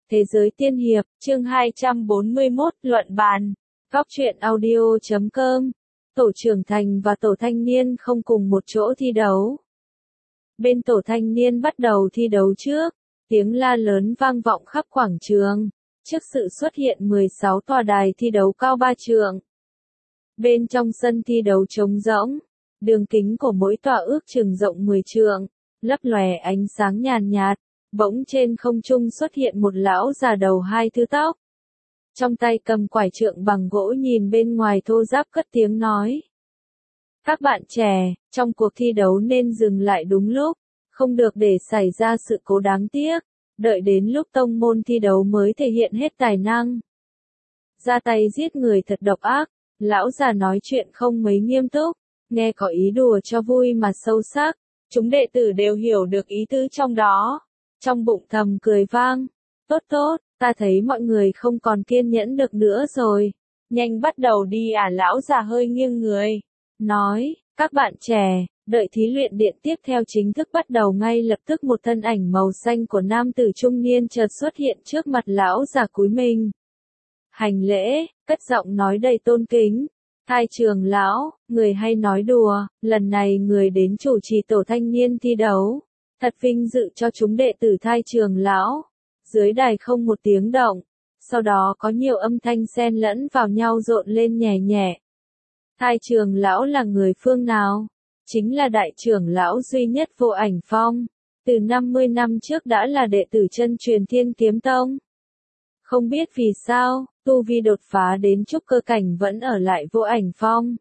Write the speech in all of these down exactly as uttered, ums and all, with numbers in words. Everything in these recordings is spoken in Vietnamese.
Thế giới tiên hiệp, chương hai trăm bốn mươi mốt, luận bàn. Góc truyện audio chấm com. Tổ trưởng thành và tổ thanh niên không cùng một chỗ thi đấu. Bên tổ thanh niên bắt đầu thi đấu trước, tiếng la lớn vang vọng khắp quảng trường, trước sự xuất hiện mười sáu tòa đài thi đấu cao ba trượng. Bên trong sân thi đấu trống rỗng, đường kính của mỗi tòa ước chừng rộng mười trượng, lấp lòe ánh sáng nhàn nhạt. Bỗng trên không trung xuất hiện một lão già đầu hai thứ tóc. Trong tay cầm quải trượng bằng gỗ nhìn bên ngoài thô ráp cất tiếng nói. Các bạn trẻ, trong cuộc thi đấu nên dừng lại đúng lúc, không được để xảy ra sự cố đáng tiếc, đợi đến lúc tông môn thi đấu mới thể hiện hết tài năng. Ra tay giết người thật độc ác, lão già nói chuyện không mấy nghiêm túc, nghe có ý đùa cho vui mà sâu sắc, chúng đệ tử đều hiểu được ý tứ trong đó. Trong bụng thầm cười vang, tốt tốt, ta thấy mọi người không còn kiên nhẫn được nữa rồi, nhanh bắt đầu đi à. Lão già hơi nghiêng người, nói, các bạn trẻ, đợi thí luyện điện tiếp theo chính thức bắt đầu ngay lập tức một thân ảnh màu xanh của nam tử trung niên chợt xuất hiện trước mặt lão già cúi mình. Hành lễ, cất giọng nói đầy tôn kính, Thai trưởng lão, người hay nói đùa, lần này người đến chủ trì tổ thanh niên thi đấu. Thật vinh dự cho chúng đệ tử Thai trưởng lão. Dưới đài không một tiếng động, sau đó có nhiều âm thanh xen lẫn vào nhau rộn lên nhẹ nhẹ. Thai trưởng lão là người phương nào? Chính là đại trưởng lão duy nhất Vô Ảnh Phong, từ năm mươi năm trước đã là đệ tử chân truyền Thiên Kiếm Tông. Không biết vì sao, tu vi đột phá đến trúc cơ cảnh vẫn ở lại Vô Ảnh Phong.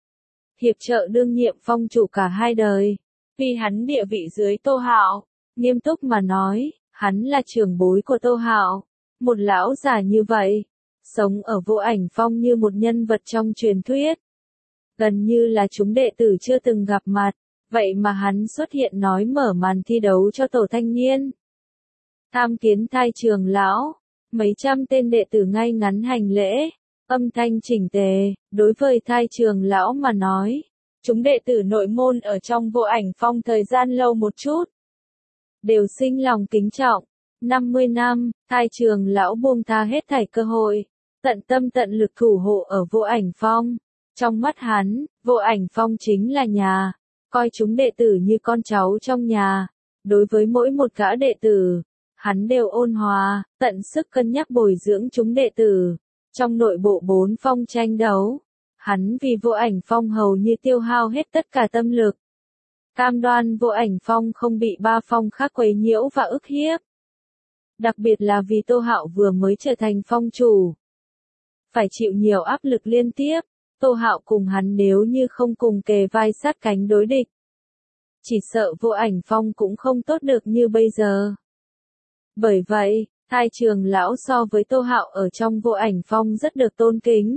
Hiệp trợ đương nhiệm phong chủ cả hai đời. Vì hắn địa vị dưới Tô Hạo, nghiêm túc mà nói, hắn là trưởng bối của Tô Hạo, một lão già như vậy, sống ở Vô Ảnh Phong như một nhân vật trong truyền thuyết. Gần như là chúng đệ tử chưa từng gặp mặt, vậy mà hắn xuất hiện nói mở màn thi đấu cho tổ thanh niên. Tham kiến Thai trưởng lão, mấy trăm tên đệ tử ngay ngắn hành lễ, âm thanh chỉnh tề, đối với Thai trưởng lão mà nói. Chúng đệ tử nội môn ở trong Vô Ảnh Phong thời gian lâu một chút, đều sinh lòng kính trọng. năm mươi năm, Thai trưởng lão buông tha hết thảy cơ hội, tận tâm tận lực thủ hộ ở Vô Ảnh Phong. Trong mắt hắn, Vô Ảnh Phong chính là nhà, coi chúng đệ tử như con cháu trong nhà. Đối với mỗi một gã đệ tử, hắn đều ôn hòa, tận sức cân nhắc bồi dưỡng chúng đệ tử. Trong nội bộ bốn phong tranh đấu, hắn vì Vô Ảnh Phong hầu như tiêu hao hết tất cả tâm lực. Cam đoan Vô Ảnh Phong không bị ba phong khác quấy nhiễu và ức hiếp. Đặc biệt là vì Tô Hạo vừa mới trở thành phong chủ. Phải chịu nhiều áp lực liên tiếp, Tô Hạo cùng hắn nếu như không cùng kề vai sát cánh đối địch. Chỉ sợ Vô Ảnh Phong cũng không tốt được như bây giờ. Bởi vậy, Thai trưởng lão so với Tô Hạo ở trong Vô Ảnh Phong rất được tôn kính.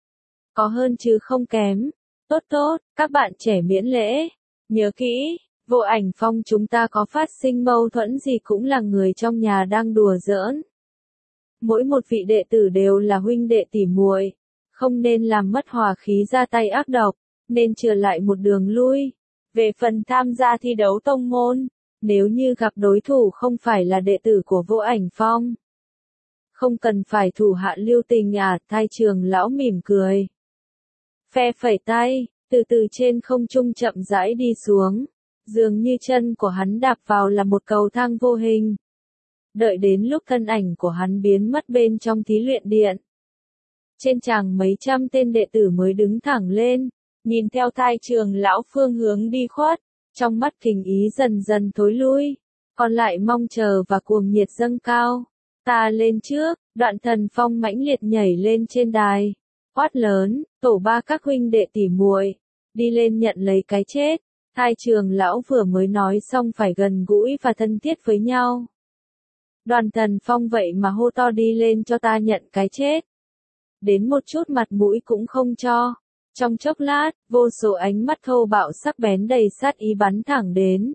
Có hơn chứ không kém. Tốt tốt, các bạn trẻ miễn lễ. Nhớ kỹ, Vô Ảnh Phong chúng ta có phát sinh mâu thuẫn gì cũng là người trong nhà đang đùa giỡn. Mỗi một vị đệ tử đều là huynh đệ tỉ muội, không nên làm mất hòa khí ra tay ác độc, nên trở lại một đường lui. Về phần tham gia thi đấu tông môn, nếu như gặp đối thủ không phải là đệ tử của Vô Ảnh Phong, không cần phải thủ hạ lưu tình à. Thai trưởng lão mỉm cười, phe phẩy tay, từ từ trên không trung chậm rãi đi xuống, dường như chân của hắn đạp vào là một cầu thang vô hình. Đợi đến lúc thân ảnh của hắn biến mất bên trong thí luyện điện, trên tràng mấy trăm tên đệ tử mới đứng thẳng lên, nhìn theo Thai trưởng lão phương hướng đi khuất, trong mắt kình ý dần dần thối lui, còn lại mong chờ và cuồng nhiệt dâng cao. Ta lên trước, Đoạn Thần Phong mãnh liệt nhảy lên trên đài, quát lớn, tổ ba các huynh đệ tỉ muội, đi lên nhận lấy cái chết. Thai trưởng lão vừa mới nói xong phải gần gũi và thân thiết với nhau. Đoàn Thần Phong vậy mà hô to đi lên cho ta nhận cái chết. Đến một chút mặt mũi cũng không cho. Trong chốc lát, vô số ánh mắt thô bạo sắc bén đầy sát ý bắn thẳng đến.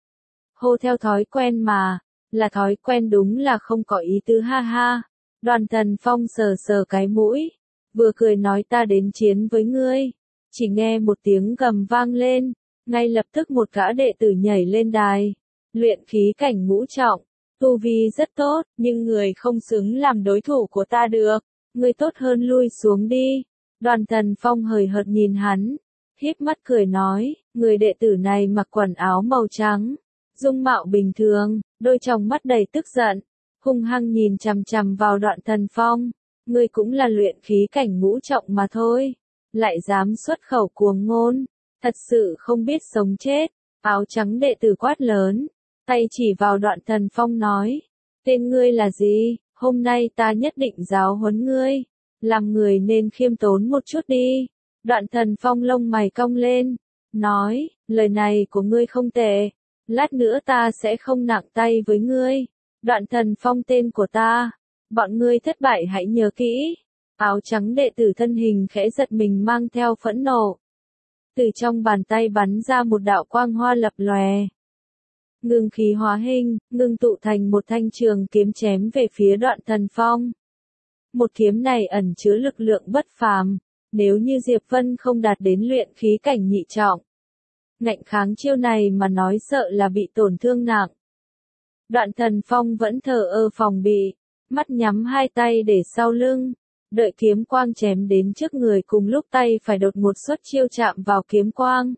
Hô theo thói quen mà, là thói quen đúng là không có ý tứ ha ha. Đoàn Thần Phong sờ sờ cái mũi, vừa cười nói ta đến chiến với ngươi. Chỉ nghe một tiếng gầm vang lên, ngay lập tức một gã đệ tử nhảy lên đài. Luyện khí cảnh ngũ trọng, Tu vi rất tốt, nhưng người không xứng làm đối thủ của ta được. Ngươi tốt hơn lui xuống đi. Đoàn Thần Phong hời hợt nhìn hắn, híp mắt cười nói, người đệ tử này mặc quần áo màu trắng, dung mạo bình thường, đôi tròng mắt đầy tức giận, hung hăng nhìn chằm chằm vào Đoạn Thần Phong. Ngươi cũng là luyện khí cảnh ngũ trọng mà thôi, lại dám xuất khẩu cuồng ngôn, thật sự không biết sống chết. Áo trắng đệ tử quát lớn, tay chỉ vào Đoạn Thần Phong nói, tên ngươi là gì, hôm nay ta nhất định giáo huấn ngươi, làm người nên khiêm tốn một chút đi. Đoạn Thần Phong lông mày cong lên, nói, lời này của ngươi không tệ, lát nữa ta sẽ không nặng tay với ngươi. Đoạn Thần Phong tên của ta, bọn ngươi thất bại hãy nhớ kỹ. Áo trắng đệ tử thân hình khẽ giật mình mang theo phẫn nộ. Từ trong bàn tay bắn ra một đạo quang hoa lập lòe. Ngưng khí hóa hình, ngưng tụ thành một thanh trường kiếm chém về phía Đoạn Thần Phong. Một kiếm này ẩn chứa lực lượng bất phàm, nếu như Diệp Vân không đạt đến luyện khí cảnh nhị trọng, ngạnh kháng chiêu này mà nói sợ là bị tổn thương nặng. Đoạn Thần Phong vẫn thờ ơ phòng bị, mắt nhắm hai tay để sau lưng, đợi kiếm quang chém đến trước người cùng lúc tay phải đột ngột xuất chiêu chạm vào kiếm quang.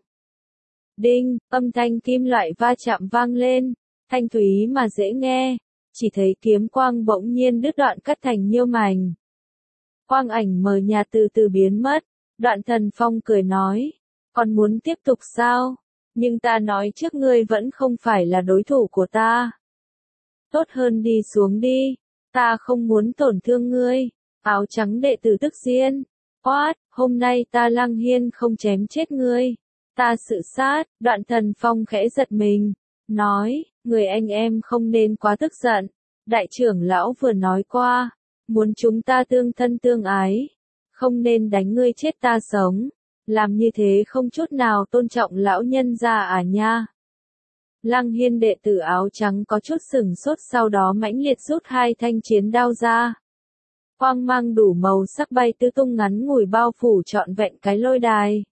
Đinh, âm thanh kim loại va chạm vang lên, thanh thúy mà dễ nghe, chỉ thấy kiếm quang bỗng nhiên đứt đoạn cắt thành nhiêu mảnh. Quang ảnh mờ nhạt từ từ biến mất, Đoạn Thần Phong cười nói, còn muốn tiếp tục sao? Nhưng ta nói trước ngươi vẫn không phải là đối thủ của ta. Tốt hơn đi xuống đi, ta không muốn tổn thương ngươi. Áo trắng đệ tử tức giận, quát, hôm nay ta Lăng Hiên không chém chết ngươi, ta sự sát. Đoạn Thần Phong khẽ giật mình, nói, người anh em không nên quá tức giận, đại trưởng lão vừa nói qua, muốn chúng ta tương thân tương ái, không nên đánh ngươi chết ta sống, làm như thế không chút nào tôn trọng lão nhân gia à nha. Lăng Hiên đệ tử áo trắng có chút sửng sốt, sau đó mãnh liệt rút hai thanh chiến đao ra. Quang mang đủ màu sắc bay tứ tung ngắn ngủi bao phủ trọn vẹn cái lôi đài.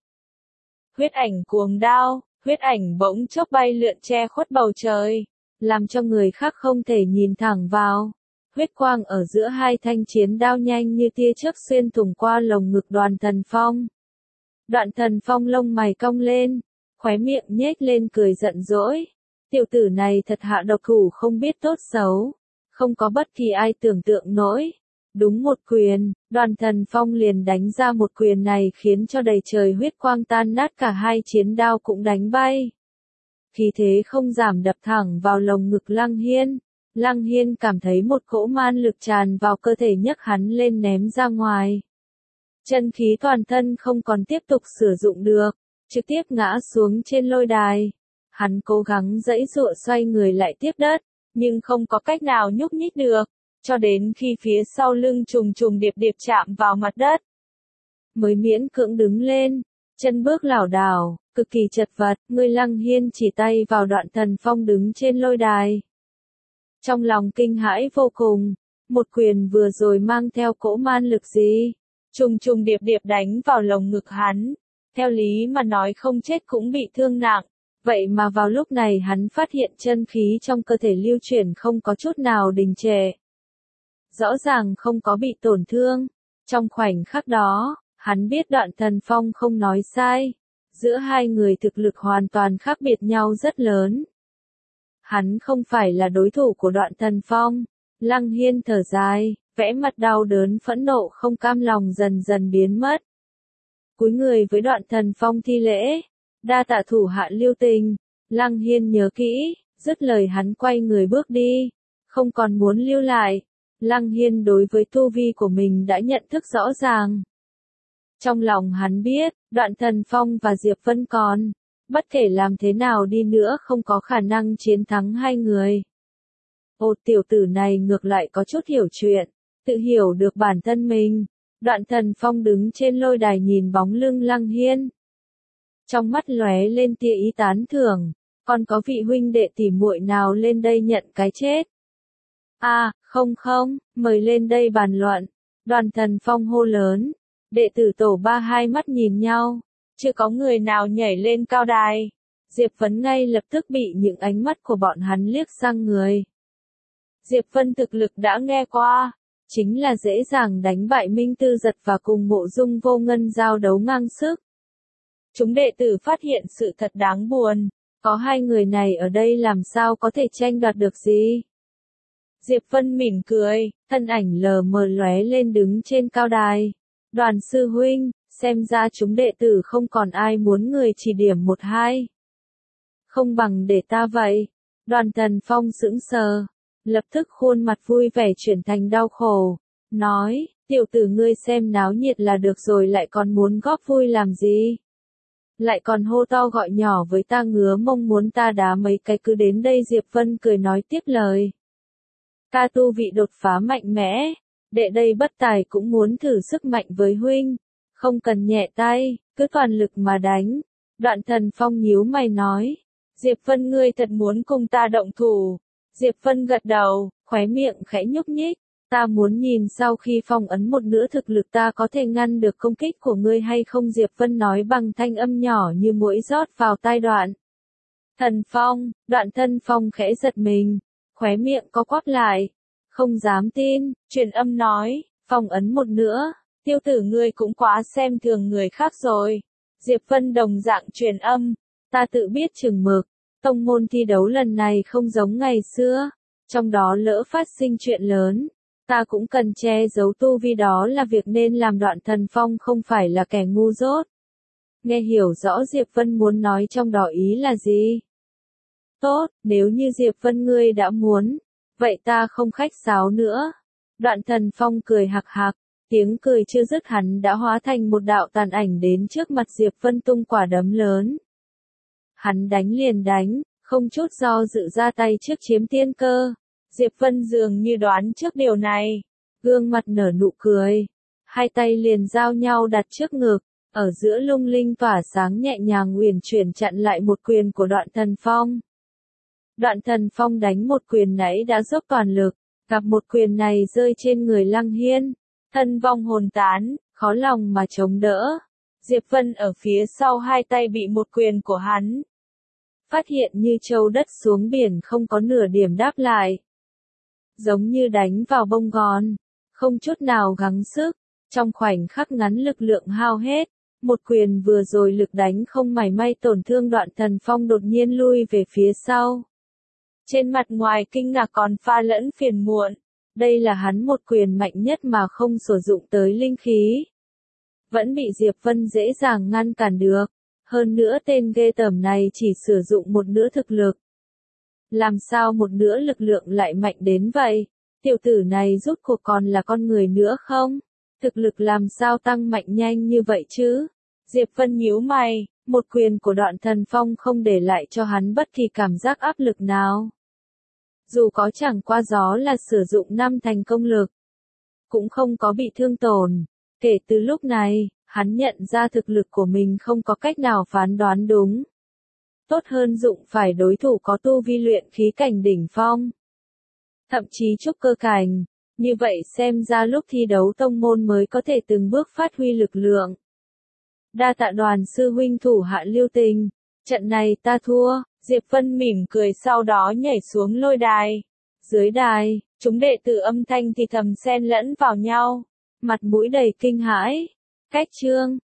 Huyết ảnh cuồng đao, huyết ảnh bỗng chốc bay lượn che khuất bầu trời, làm cho người khác không thể nhìn thẳng vào. Huyết quang ở giữa hai thanh chiến đao nhanh như tia chớp xuyên thủng qua lồng ngực Đoạn Thần Phong. Đoạn Thần Phong lông mày cong lên, khóe miệng nhếch lên cười giận dỗi. Tiểu tử này thật hạ độc thủ không biết tốt xấu, không có bất kỳ ai tưởng tượng nổi. Đúng một quyền, Đoạn Thần Phong liền đánh ra một quyền này khiến cho đầy trời huyết quang tan nát, cả hai chiến đao cũng đánh bay. Khí thế không giảm đập thẳng vào lồng ngực Lăng Hiên. Lăng Hiên cảm thấy một cỗ man lực tràn vào cơ thể, nhấc hắn lên ném ra ngoài. Chân khí toàn thân không còn tiếp tục sử dụng được, trực tiếp ngã xuống trên lôi đài. Hắn cố gắng giãy giụa xoay người lại tiếp đất, nhưng không có cách nào nhúc nhích được, cho đến khi phía sau lưng trùng trùng điệp điệp chạm vào mặt đất, mới miễn cưỡng đứng lên, chân bước lảo đảo, cực kỳ chật vật. Người Lăng Hiên chỉ tay vào Đoạn Thần Phong đứng trên lôi đài. Trong lòng kinh hãi vô cùng, một quyền vừa rồi mang theo cỗ man lực gì, trùng trùng điệp điệp đánh vào lồng ngực hắn, theo lý mà nói không chết cũng bị thương nặng, vậy mà vào lúc này hắn phát hiện chân khí trong cơ thể lưu chuyển không có chút nào đình trệ. Rõ ràng không có bị tổn thương. Trong khoảnh khắc đó, hắn biết Đoạn Thần Phong không nói sai, giữa hai người thực lực hoàn toàn khác biệt nhau rất lớn. Hắn không phải là đối thủ của Đoạn Thần Phong. Lăng Hiên thở dài, vẽ mặt đau đớn phẫn nộ không cam lòng dần dần biến mất. Cúi người với Đoạn Thần Phong thi lễ, đa tạ thủ hạ lưu tình. Lăng Hiên nhớ kỹ, dứt lời hắn quay người bước đi, không còn muốn lưu lại. Lăng Hiên đối với tu vi của mình đã nhận thức rõ ràng. Trong lòng hắn biết, Đoạn Thần Phong và Diệp Vân còn, bất kể làm thế nào đi nữa không có khả năng chiến thắng hai người. Ô, tiểu tử này ngược lại có chút hiểu chuyện, tự hiểu được bản thân mình. Đoạn Thần Phong đứng trên lôi đài nhìn bóng lưng Lăng Hiên, trong mắt lóe lên tia ý tán thưởng, còn có vị huynh đệ tỉ muội nào lên đây nhận cái chết? À, không không, mời lên đây bàn luận. Đoạn Thần Phong hô lớn, đệ tử tổ ba hai mắt nhìn nhau, chưa có người nào nhảy lên cao đài. Diệp Vấn ngay lập tức bị những ánh mắt của bọn hắn liếc sang người. Diệp Vân thực lực đã nghe qua, chính là dễ dàng đánh bại Minh Tư Giật và cùng Mộ Dung Vô Ngân giao đấu ngang sức. Chúng đệ tử phát hiện sự thật đáng buồn, có hai người này ở đây làm sao có thể tranh đoạt được gì. Diệp Vân mỉm cười, thân ảnh lờ mờ lóe lên đứng trên cao đài. Đoàn sư huynh, xem ra chúng đệ tử không còn ai muốn người chỉ điểm một hai. Không bằng để ta vậy. Đoàn Thần Phong sững sờ, lập tức khuôn mặt vui vẻ chuyển thành đau khổ, nói, tiểu tử ngươi xem náo nhiệt là được rồi lại còn muốn góp vui làm gì. Lại còn hô to gọi nhỏ với ta ngứa mông muốn ta đá mấy cái cứ đến đây. Diệp Vân cười nói tiếp lời. Ta tu vị đột phá mạnh mẽ, đệ đây bất tài cũng muốn thử sức mạnh với huynh, không cần nhẹ tay, cứ toàn lực mà đánh. Đoạn Thần Phong nhíu mày nói, Diệp Vân ngươi thật muốn cùng ta động thủ. Diệp Vân gật đầu, khóe miệng khẽ nhúc nhích, ta muốn nhìn sau khi phong ấn một nửa thực lực ta có thể ngăn được công kích của ngươi hay không. Diệp Vân nói bằng thanh âm nhỏ như mũi rót vào tai Đoạn Thần Phong. Đoạn Thần Phong khẽ giật mình, khóe miệng co quắp lại, không dám tin, truyền âm nói, phong ấn một nửa, tiêu tử ngươi cũng quá xem thường người khác rồi. Diệp Vân đồng dạng truyền âm, ta tự biết chừng mực, tông môn thi đấu lần này không giống ngày xưa, trong đó lỡ phát sinh chuyện lớn, ta cũng cần che giấu tu vi đó là việc nên làm. Đoạn Thần Phong không phải là kẻ ngu dốt. Nghe hiểu rõ Diệp Vân muốn nói trong đó ý là gì. Tốt, nếu như Diệp Vân ngươi đã muốn, vậy ta không khách sáo nữa. Đoạn Thần Phong cười hạc hạc, tiếng cười chưa dứt hắn đã hóa thành một đạo tàn ảnh đến trước mặt Diệp Vân tung quả đấm lớn. Hắn đánh liền đánh, không chút do dự ra tay trước chiếm tiên cơ. Diệp Vân dường như đoán trước điều này, gương mặt nở nụ cười, hai tay liền giao nhau đặt trước ngực, ở giữa lung linh tỏa sáng nhẹ nhàng uyển chuyển chặn lại một quyền của Đoạn Thần Phong. Đoạn Thần Phong đánh một quyền nãy đã dốc toàn lực, gặp một quyền này rơi trên người Lăng Hiên, thân vong hồn tán, khó lòng mà chống đỡ. Diệp Vân ở phía sau hai tay bị một quyền của hắn phát hiện như châu đất xuống biển, không có nửa điểm đáp lại. Giống như đánh vào bông gòn, không chút nào gắng sức, trong khoảnh khắc ngắn lực lượng hao hết. Một quyền vừa rồi lực đánh không mảy may tổn thương. Đoạn Thần Phong đột nhiên lui về phía sau. Trên mặt ngoài kinh ngạc còn pha lẫn phiền muộn. Đây là hắn một quyền mạnh nhất mà không sử dụng tới linh khí. Vẫn bị Diệp Vân dễ dàng ngăn cản được. Hơn nữa tên ghê tởm này chỉ sử dụng một nửa thực lực. Làm sao một nửa lực lượng lại mạnh đến vậy? Tiểu tử này rốt cuộc còn là con người nữa không? Thực lực làm sao tăng mạnh nhanh như vậy chứ? Diệp Vân nhíu mày, một quyền của Đoạn Thần Phong không để lại cho hắn bất kỳ cảm giác áp lực nào. Dù có chẳng qua gió là sử dụng năm thành công lực, cũng không có bị thương tổn. Kể từ lúc này, hắn nhận ra thực lực của mình không có cách nào phán đoán đúng. Tốt hơn dụng phải đối thủ có tu vi luyện khí cảnh đỉnh phong. Thậm chí trúc cơ cảnh. Như vậy xem ra lúc thi đấu tông môn mới có thể từng bước phát huy lực lượng. Đa tạ Đoàn sư huynh thủ hạ lưu tình. Trận này ta thua. Diệp Vân mỉm cười sau đó nhảy xuống lôi đài. Dưới đài, chúng đệ tử âm thanh thì thầm xen lẫn vào nhau. Mặt mũi đầy kinh hãi. Cách chương.